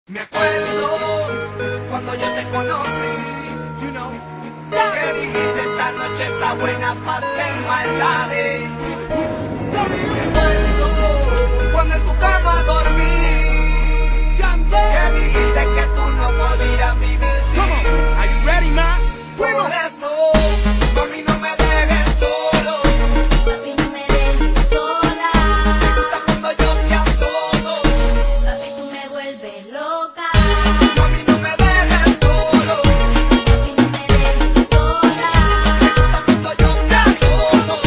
Me acuerdo cuando yo te conocí, que dijiste esta noche está buena pa' hacer maldades. Me acuerdo cuando en tu cama dormí, que dijiste que tú no podías vivir sin. Are you ready, ma? Por eso, mami, no me dejes solo. Papi, no me dejes sola. Me gusta cuando yo te asomo. Papi, tú me vuelves loca. Mami, no me dejes solo. Papi, no me dejes sola. Me gusta cuando yo te asomo.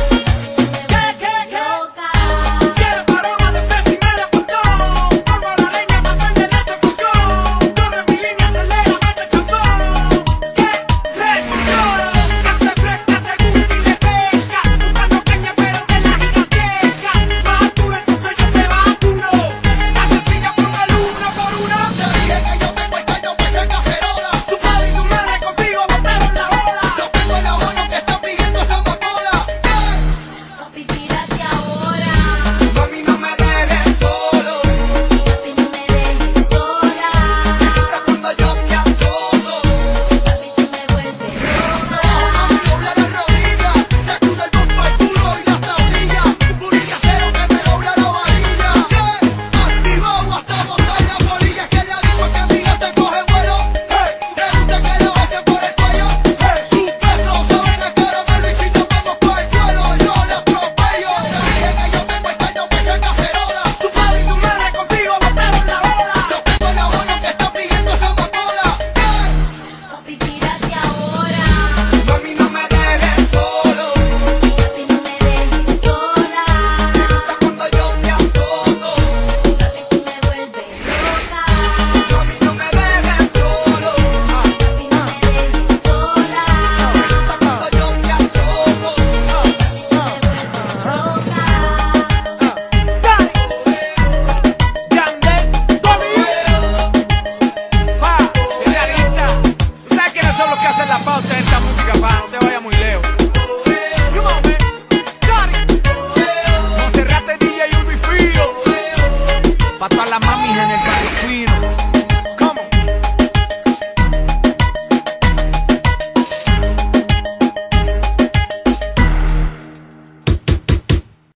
Loca. Quiero aroma de fresa y melocotón. Pongo la leña pa' prenderle ese fogón. Corre mi línea, acelera, mete chocón. ¿Qué? ¡Les lloro! Que te fresca, te gusta y le pesca. Buscando peña pero de la gigantesca. Más altura, entonces yo te vacuro. La sencilla pongo el uno por uno. Te dije que yo tengo el caño que se cacerola. Tu padre y tu madre contigo botaron la ola. Yo tengo el abono que está pidiendo esa amapola. Papi, tírate ahora. Mami, no me dejes solo. Papi, no me dejes sola. Me gusta cuando yo te asomo. Papi, tú me vuelves loca. Mami, dobla las rodillas. Sacude el bombo, el culo y las tablillas. Burilla cero que me dobla la varilla. Activado hasta botar la bolilla. Es que le digo que mi te coge vuelo. Le gusta que lo besen por el cuello. Su peso saben a caramelo. Y si nos vamos por el suelo, yo le atropello. Te dije que yo tengo el caño que se cacerola. Tu padre y tu madre contigo botaron la ola. Yo tengo el abono que está pidiendo esa amapola. Papi, tírate ahora. Mami, no me dejes solo. Papi, no me dejes sola. Me gusta cuando yo te asomo. Papi, tú me vuelves loca. Mami, no me dejes solo. Papi, no me dejes sola. Me gusta cuando yo te asomo. Yandel, Señorita, ¿tú sabes quiénes son los que hacen la pauta de esta música para no te vaya muy lejos? Come on, man. Johnny. Monserrate, DJ y Ulvi Fío. Pa' todas las mamis en el barrio